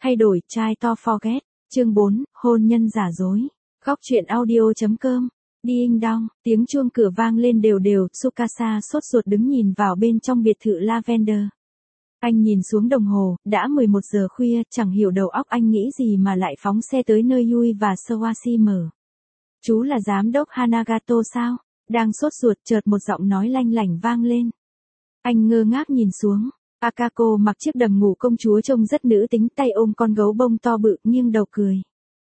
Thay đổi, try to forget. Chương 4, hôn nhân giả dối. Góc truyện audio.com. Ding dong, tiếng chuông cửa vang lên đều đều, Tsukasa sốt ruột đứng nhìn vào bên trong biệt thự Lavender. Anh nhìn xuống đồng hồ, đã 11 giờ khuya, chẳng hiểu đầu óc anh nghĩ gì mà lại phóng xe tới nơi Yui và Sawashima mở. Chú là giám đốc Hanagato sao? Đang sốt ruột chợt một giọng nói lanh lảnh vang lên. Anh ngơ ngác nhìn xuống. Akako mặc chiếc đầm ngủ công chúa trông rất nữ tính, tay ôm con gấu bông to bự, nghiêng đầu cười.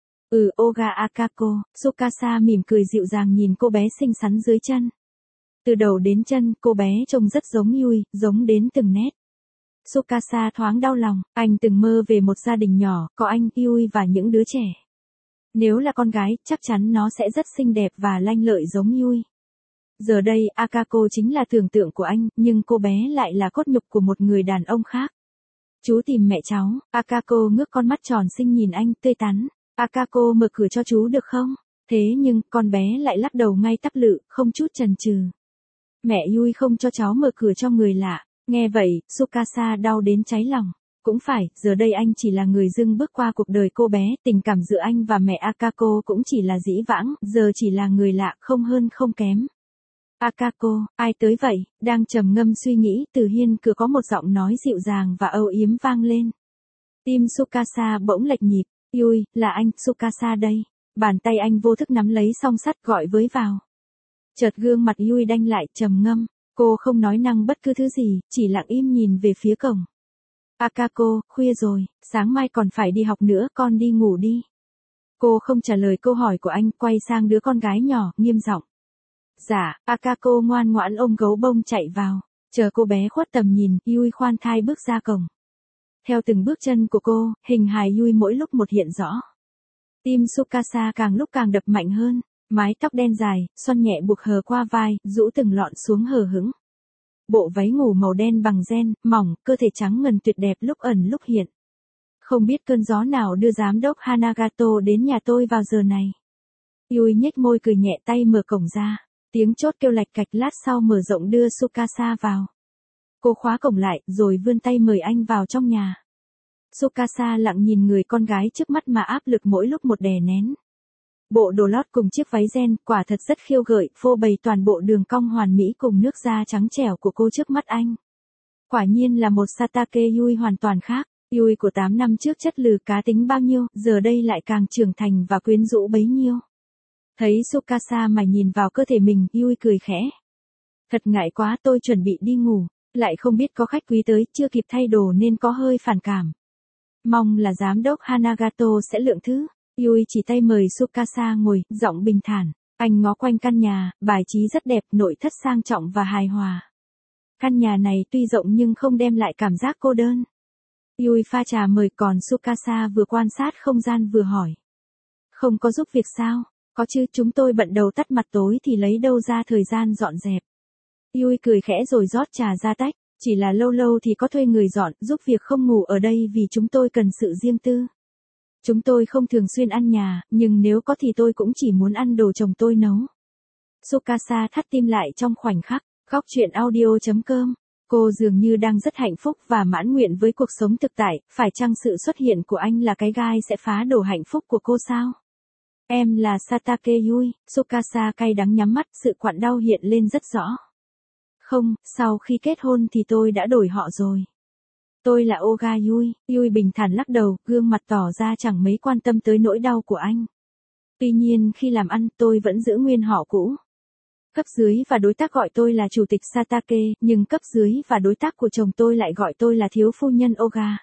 Oga Akako, Tsukasa mỉm cười dịu dàng nhìn cô bé xinh xắn dưới chân. Từ đầu đến chân, cô bé trông rất giống Yui, giống đến từng nét. Tsukasa thoáng đau lòng, anh từng mơ về một gia đình nhỏ, có anh, Yui và những đứa trẻ. Nếu là con gái, chắc chắn nó sẽ rất xinh đẹp và lanh lợi giống Yui. Giờ đây, Akako chính là tưởng tượng của anh, nhưng cô bé lại là cốt nhục của một người đàn ông khác. Chú tìm mẹ cháu, Akako ngước con mắt tròn xinh nhìn anh, tươi tắn. Akako mở cửa cho chú được không? Thế nhưng, con bé lại lắc đầu ngay tắp lự, không chút chần chừ. Mẹ Yui không cho cháu mở cửa cho người lạ. Nghe vậy, Tsukasa đau đến cháy lòng. Cũng phải, giờ đây anh chỉ là người dưng bước qua cuộc đời cô bé, tình cảm giữa anh và mẹ Akako cũng chỉ là dĩ vãng, giờ chỉ là người lạ, không hơn không kém. Akako, ai tới vậy? Đang trầm ngâm suy nghĩ, từ hiên cửa có một giọng nói dịu dàng và âu yếm vang lên. Tim Tsukasa bỗng lệch nhịp. Yui, là anh, Tsukasa đây. Bàn tay anh vô thức nắm lấy song sắt gọi với vào. Chợt gương mặt Yui đanh lại, trầm ngâm. Cô không nói năng bất cứ thứ gì, chỉ lặng im nhìn về phía cổng. Akako, khuya rồi, sáng mai còn phải đi học nữa, con đi ngủ đi. Cô không trả lời câu hỏi của anh, quay sang đứa con gái nhỏ, nghiêm giọng. Dạ, Akako ngoan ngoãn ôm gấu bông chạy vào. Chờ cô bé khuất tầm nhìn, Yui khoan thai bước ra cổng. Theo từng bước chân của cô, hình hài Yui mỗi lúc một hiện rõ. Tim Tsukasa càng lúc càng đập mạnh hơn, mái tóc đen dài, xoăn nhẹ buộc hờ qua vai, rũ từng lọn xuống hờ hững. Bộ váy ngủ màu đen bằng ren, mỏng, cơ thể trắng ngần tuyệt đẹp lúc ẩn lúc hiện. Không biết cơn gió nào đưa giám đốc Hanagato đến nhà tôi vào giờ này. Yui nhếch môi cười nhẹ, tay mở cổng ra. Tiếng chốt kêu lạch cạch, lát sau mở rộng đưa Tsukasa vào. Cô khóa cổng lại, rồi vươn tay mời anh vào trong nhà. Tsukasa lặng nhìn người con gái trước mắt mà áp lực mỗi lúc một đè nén. Bộ đồ lót cùng chiếc váy ren, quả thật rất khiêu gợi, phô bày toàn bộ đường cong hoàn mỹ cùng nước da trắng trẻo của cô trước mắt anh. Quả nhiên là một Satake Yui hoàn toàn khác. Yui của 8 năm trước chất lừ cá tính bao nhiêu, giờ đây lại càng trưởng thành và quyến rũ bấy nhiêu. Thấy Tsukasa mải nhìn vào cơ thể mình, Yui cười khẽ. Thật ngại quá, tôi chuẩn bị đi ngủ, lại không biết có khách quý tới, chưa kịp thay đồ nên có hơi phản cảm. Mong là giám đốc Hanagato sẽ lượng thứ. Yui chỉ tay mời Tsukasa ngồi, giọng bình thản. Anh ngó quanh căn nhà, bài trí rất đẹp, nội thất sang trọng và hài hòa. Căn nhà này tuy rộng nhưng không đem lại cảm giác cô đơn. Yui pha trà mời, còn Tsukasa vừa quan sát không gian vừa hỏi. Không có giúp việc sao? Có chứ, chúng tôi bận đầu tắt mặt tối thì lấy đâu ra thời gian dọn dẹp. Yui cười khẽ rồi rót trà ra tách. Chỉ là lâu lâu thì có thuê người dọn, giúp việc không ngủ ở đây vì chúng tôi cần sự riêng tư. Chúng tôi không thường xuyên ăn nhà, nhưng nếu có thì tôi cũng chỉ muốn ăn đồ chồng tôi nấu. Tsukasa thắt tim lại trong khoảnh khắc. Góc truyện audio.com. Cô dường như đang rất hạnh phúc và mãn nguyện với cuộc sống thực tại, phải chăng sự xuất hiện của anh là cái gai sẽ phá đổ hạnh phúc của cô sao? Em là Satake Yui, Tsukasa cay đắng nhắm mắt, sự quặn đau hiện lên rất rõ. Không, sau khi kết hôn thì tôi đã đổi họ rồi. Tôi là Oga Yui. Yui bình thản lắc đầu, gương mặt tỏ ra chẳng mấy quan tâm tới nỗi đau của anh. Tuy nhiên khi làm ăn tôi vẫn giữ nguyên họ cũ. Cấp dưới và đối tác gọi tôi là chủ tịch Satake, nhưng cấp dưới và đối tác của chồng tôi lại gọi tôi là thiếu phu nhân Oga.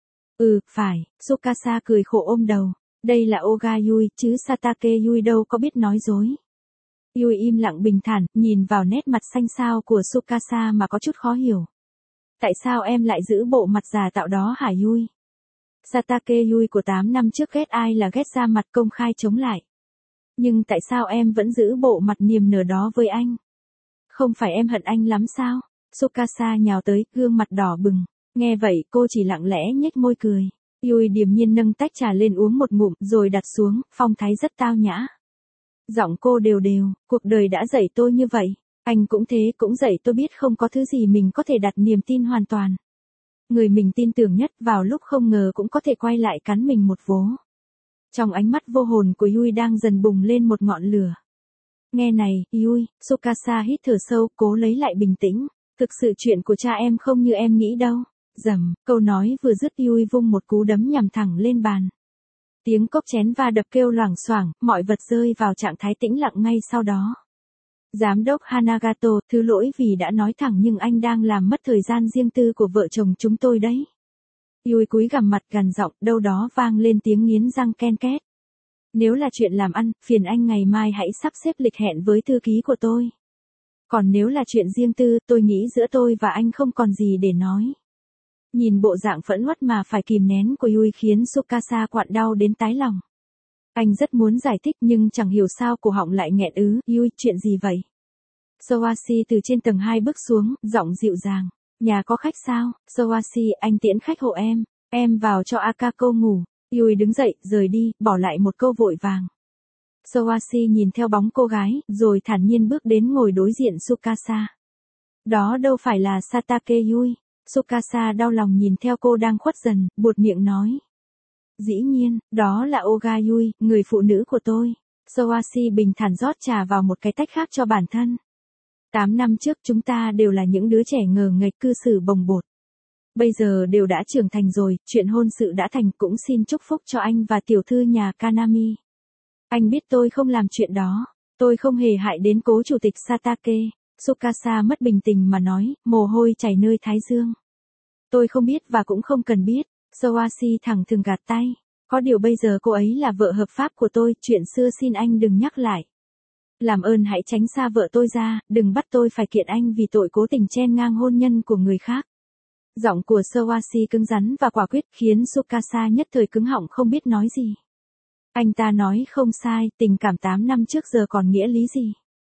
Phải, Tsukasa cười khổ ôm đầu. Đây là Oga Yui, chứ Satake Yui đâu có biết nói dối. Yui im lặng bình thản, nhìn vào nét mặt xanh xao của Tsukasa mà có chút khó hiểu. Tại sao em lại giữ bộ mặt giả tạo đó hả Yui? Satake Yui của 8 năm trước ghét ai là ghét ra mặt công khai chống lại. Nhưng tại sao em vẫn giữ bộ mặt niềm nở đó với anh? Không phải em hận anh lắm sao? Tsukasa nhào tới, gương mặt đỏ bừng. Nghe vậy cô chỉ lặng lẽ nhếch môi cười. Yui điềm nhiên nâng tách trà lên uống một ngụm rồi đặt xuống, phong thái rất tao nhã. Giọng cô đều đều, cuộc đời đã dạy tôi như vậy. Anh cũng thế, cũng dạy tôi biết không có thứ gì mình có thể đặt niềm tin hoàn toàn. người mình tin tưởng nhất vào lúc không ngờ cũng có thể quay lại cắn mình một vố. Trong ánh mắt vô hồn của Yui đang dần bùng lên một ngọn lửa. Nghe này, Yui, Tsukasa hít thở sâu, cố lấy lại bình tĩnh. Thực sự chuyện của cha em không như em nghĩ đâu. Rầm, câu nói vừa dứt Yui vung một cú đấm nhằm thẳng lên bàn. Tiếng cốc chén va đập kêu loảng xoảng, mọi vật rơi vào trạng thái tĩnh lặng ngay sau đó. Giám đốc Hanagato, thứ lỗi vì đã nói thẳng nhưng anh đang làm mất thời gian riêng tư của vợ chồng chúng tôi đấy. Yui cúi gằm mặt gằn giọng, đâu đó vang lên tiếng nghiến răng ken két. Nếu là chuyện làm ăn, phiền anh ngày mai hãy sắp xếp lịch hẹn với thư ký của tôi. Còn nếu là chuyện riêng tư, tôi nghĩ giữa tôi và anh không còn gì để nói. Nhìn bộ dạng phẫn uất mà phải kìm nén của Yui khiến Tsukasa quặn đau đến tái lòng. Anh rất muốn giải thích nhưng chẳng hiểu sao cổ họng lại nghẹn ứ. Yui, chuyện gì vậy? Soashi từ trên tầng 2 bước xuống, giọng dịu dàng. Nhà có khách sao? Soashi, anh tiễn khách hộ em vào cho Akako ngủ. Yui đứng dậy, rời đi, bỏ lại một câu vội vàng. Soashi nhìn theo bóng cô gái, rồi thản nhiên bước đến ngồi đối diện Tsukasa. Đó đâu phải là Satake Yui. Tsukasa đau lòng nhìn theo cô đang khuất dần, buột miệng nói. Dĩ nhiên, đó là Oga Yui, người phụ nữ của tôi. Soashi bình thản rót trà vào một cái tách khác cho bản thân. 8 năm trước chúng ta đều là những đứa trẻ ngờ nghệch cư xử bồng bột. Bây giờ đều đã trưởng thành rồi, chuyện hôn sự đã thành, cũng xin chúc phúc cho anh và tiểu thư nhà Kanami. Anh biết tôi không làm chuyện đó. Tôi không hề hại đến cố chủ tịch Satake. Tsukasa mất bình tĩnh mà nói, mồ hôi chảy nơi thái dương. Tôi không biết và cũng không cần biết. Soashi thẳng thừng gạt tay. Có điều bây giờ cô ấy là vợ hợp pháp của tôi, chuyện xưa xin anh đừng nhắc lại. Làm ơn hãy tránh xa vợ tôi ra, đừng bắt tôi phải kiện anh vì tội cố tình chen ngang hôn nhân của người khác. Giọng của Soashi cứng rắn và quả quyết khiến Tsukasa nhất thời cứng họng không biết nói gì. Anh ta nói không sai, tình cảm 8 năm trước giờ còn nghĩa lý gì.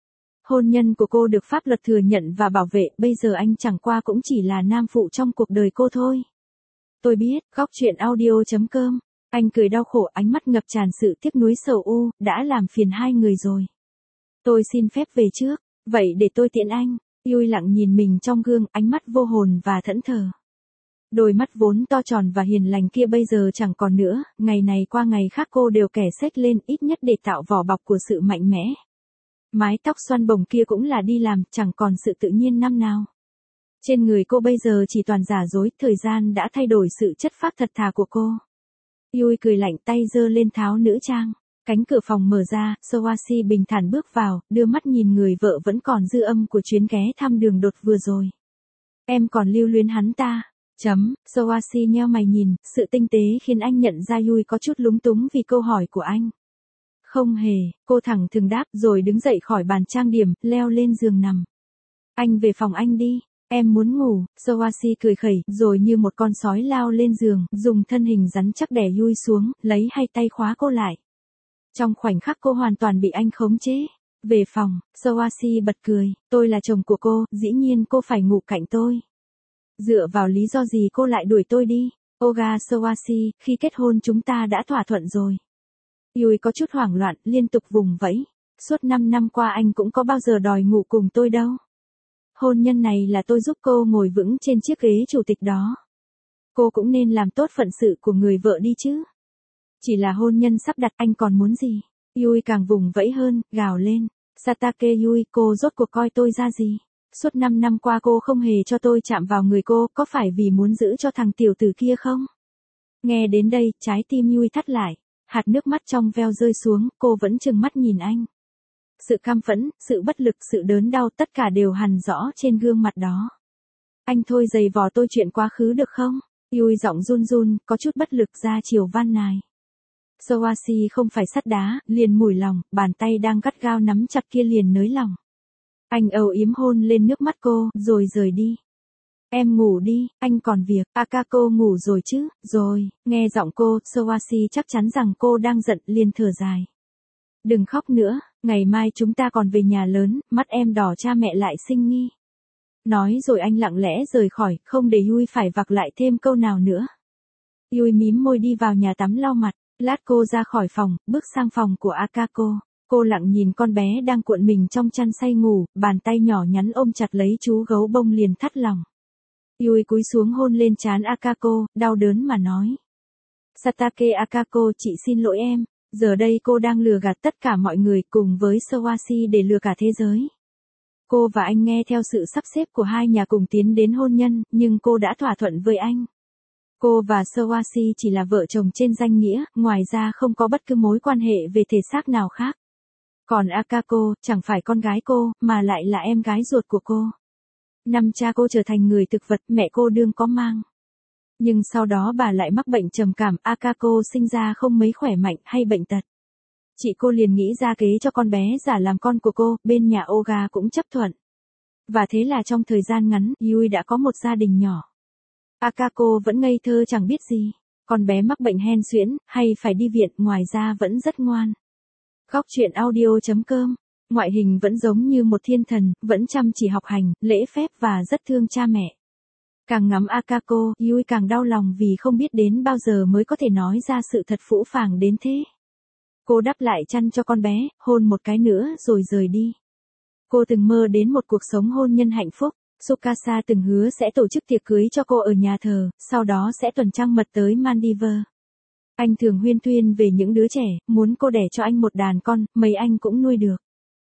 Hôn nhân của cô được pháp luật thừa nhận và bảo vệ, bây giờ anh chẳng qua cũng chỉ là nam phụ trong cuộc đời cô thôi. Tôi biết, góc chuyện audio.com. Anh cười đau khổ, ánh mắt ngập tràn sự tiếc nuối sầu u, đã làm phiền hai người rồi. Tôi xin phép về trước, vậy để tôi tiễn anh. Yui lặng nhìn mình trong gương, ánh mắt vô hồn và thẫn thờ. Đôi mắt vốn to tròn và hiền lành kia bây giờ chẳng còn nữa, ngày này qua ngày khác cô đều kẻ xếch lên ít nhất để tạo vỏ bọc của sự mạnh mẽ. Mái tóc xoăn bồng kia cũng là đi làm, chẳng còn sự tự nhiên năm nào. Trên người cô bây giờ chỉ toàn giả dối, thời gian đã thay đổi sự chất phác thật thà của cô. Yui cười lạnh, tay giơ lên tháo nữ trang. Cánh cửa phòng mở ra, Soashi bình thản bước vào, đưa mắt nhìn người vợ vẫn còn dư âm của chuyến ghé thăm đường đột vừa rồi. Em còn lưu luyến hắn ta. Soashi nheo mày nhìn, sự tinh tế khiến anh nhận ra Yui có chút lúng túng vì câu hỏi của anh. Không hề, cô thẳng thừng đáp rồi đứng dậy khỏi bàn trang điểm, leo lên giường nằm. Anh về phòng anh đi, em muốn ngủ. Soashi cười khẩy, rồi như một con sói lao lên giường, dùng thân hình rắn chắc đè Yui xuống, lấy hai tay khóa cô lại. Trong khoảnh khắc cô hoàn toàn bị anh khống chế. Về phòng, Soashi bật cười, tôi là chồng của cô, dĩ nhiên cô phải ngủ cạnh tôi. Dựa vào lý do gì cô lại đuổi tôi đi? Oga Soashi, khi kết hôn chúng ta đã thỏa thuận rồi. Yui có chút hoảng loạn, liên tục vùng vẫy. Suốt 5 năm qua anh cũng có bao giờ đòi ngủ cùng tôi đâu. Hôn nhân này là tôi giúp cô ngồi vững trên chiếc ghế chủ tịch đó. Cô cũng nên làm tốt phận sự của người vợ đi chứ. Chỉ là hôn nhân sắp đặt, anh còn muốn gì? Yui càng vùng vẫy hơn, gào lên. Satake Yui, cô rốt cuộc coi tôi ra gì? Suốt 5 năm qua cô không hề cho tôi chạm vào người cô, có phải vì muốn giữ cho thằng tiểu tử kia không? Nghe đến đây, trái tim Yui thắt lại. Hạt nước mắt trong veo rơi xuống, cô vẫn trừng mắt nhìn anh. Sự căm phẫn, sự bất lực, sự đớn đau tất cả đều hằn rõ trên gương mặt đó. Anh thôi giày vò tôi chuyện quá khứ được không? Yui giọng run run, có chút bất lực ra chiều van nài. Soashi không phải sắt đá, liền mủi lòng, bàn tay đang gắt gao nắm chặt kia liền nới lòng. Anh âu yếm hôn lên nước mắt cô, rồi rời đi. Em ngủ đi, anh còn việc. Akako ngủ rồi chứ? Rồi. Nghe giọng cô, Soashi chắc chắn rằng cô đang giận, liền thở dài. Đừng khóc nữa, ngày mai chúng ta còn về nhà lớn, mắt em đỏ cha mẹ lại sinh nghi. Nói rồi anh lặng lẽ rời khỏi, không để Yui phải vặc lại thêm câu nào nữa. Yui mím môi đi vào nhà tắm lau mặt, lát cô ra khỏi phòng, bước sang phòng của Akako. Cô lặng nhìn con bé đang cuộn mình trong chăn say ngủ, bàn tay nhỏ nhắn ôm chặt lấy chú gấu bông liền thắt lòng. Yui cúi xuống hôn lên trán Akako, đau đớn mà nói. Satake Akako, chị xin lỗi em, giờ đây cô đang lừa gạt tất cả mọi người cùng với Sawasi để lừa cả thế giới. Cô và anh nghe theo sự sắp xếp của hai nhà cùng tiến đến hôn nhân, nhưng cô đã thỏa thuận với anh. Cô và Sawasi chỉ là vợ chồng trên danh nghĩa, ngoài ra không có bất cứ mối quan hệ về thể xác nào khác. Còn Akako, chẳng phải con gái cô, mà lại là em gái ruột của cô. Năm cha cô trở thành người thực vật, mẹ cô đương có mang. Nhưng sau đó bà lại mắc bệnh trầm cảm, Akako sinh ra không mấy khỏe mạnh hay bệnh tật. Chị cô liền nghĩ ra kế cho con bé giả làm con của cô, bên nhà Oga cũng chấp thuận. Và thế là trong thời gian ngắn, Yui đã có một gia đình nhỏ. Akako vẫn ngây thơ chẳng biết gì. Con bé mắc bệnh hen suyễn, hay phải đi viện, ngoài ra vẫn rất ngoan. Góc truyện audio.com. Ngoại hình vẫn giống như một thiên thần, vẫn chăm chỉ học hành, lễ phép và rất thương cha mẹ. Càng ngắm Akako, Yui càng đau lòng vì không biết đến bao giờ mới có thể nói ra sự thật phũ phàng đến thế. Cô đắp lại chăn cho con bé, hôn một cái nữa rồi rời đi. Cô từng mơ đến một cuộc sống hôn nhân hạnh phúc. Tsukasa từng hứa sẽ tổ chức tiệc cưới cho cô ở nhà thờ, sau đó sẽ tuần trăng mật tới Maldives. Anh thường huyên thuyên về những đứa trẻ, muốn cô đẻ cho anh một đàn con, mấy anh cũng nuôi được.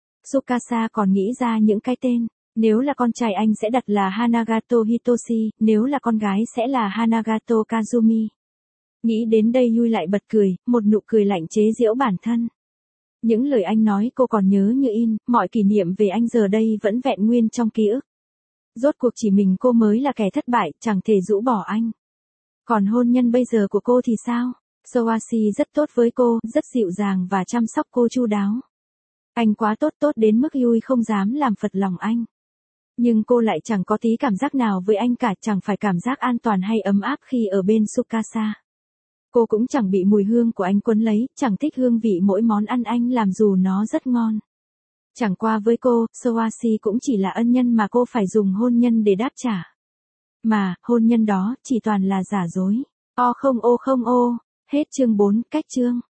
Tsukasa còn nghĩ ra những cái tên. Nếu là con trai anh sẽ đặt là Hanagato Hitoshi, nếu là con gái sẽ là Hanagato Kazumi. Nghĩ đến đây Yui lại bật cười, một nụ cười lạnh chế giễu bản thân. Những lời anh nói cô còn nhớ như in, mọi kỷ niệm về anh giờ đây vẫn vẹn nguyên trong ký ức. Rốt cuộc chỉ mình cô mới là kẻ thất bại, chẳng thể rũ bỏ anh. Còn hôn nhân bây giờ của cô thì sao? Sawasi rất tốt với cô, rất dịu dàng và chăm sóc cô chu đáo. Anh quá tốt đến mức Yui không dám làm phật lòng anh. Nhưng cô lại chẳng có tí cảm giác nào với anh cả, chẳng phải cảm giác an toàn hay ấm áp khi ở bên Tsukasa. Cô cũng chẳng bị mùi hương của anh quấn lấy, chẳng thích hương vị mỗi món ăn anh làm dù nó rất ngon. Chẳng qua với cô, Sawasi cũng chỉ là ân nhân mà cô phải dùng hôn nhân để đáp trả. Mà, hôn nhân đó, chỉ toàn là giả dối. Hết chương 4, cách chương.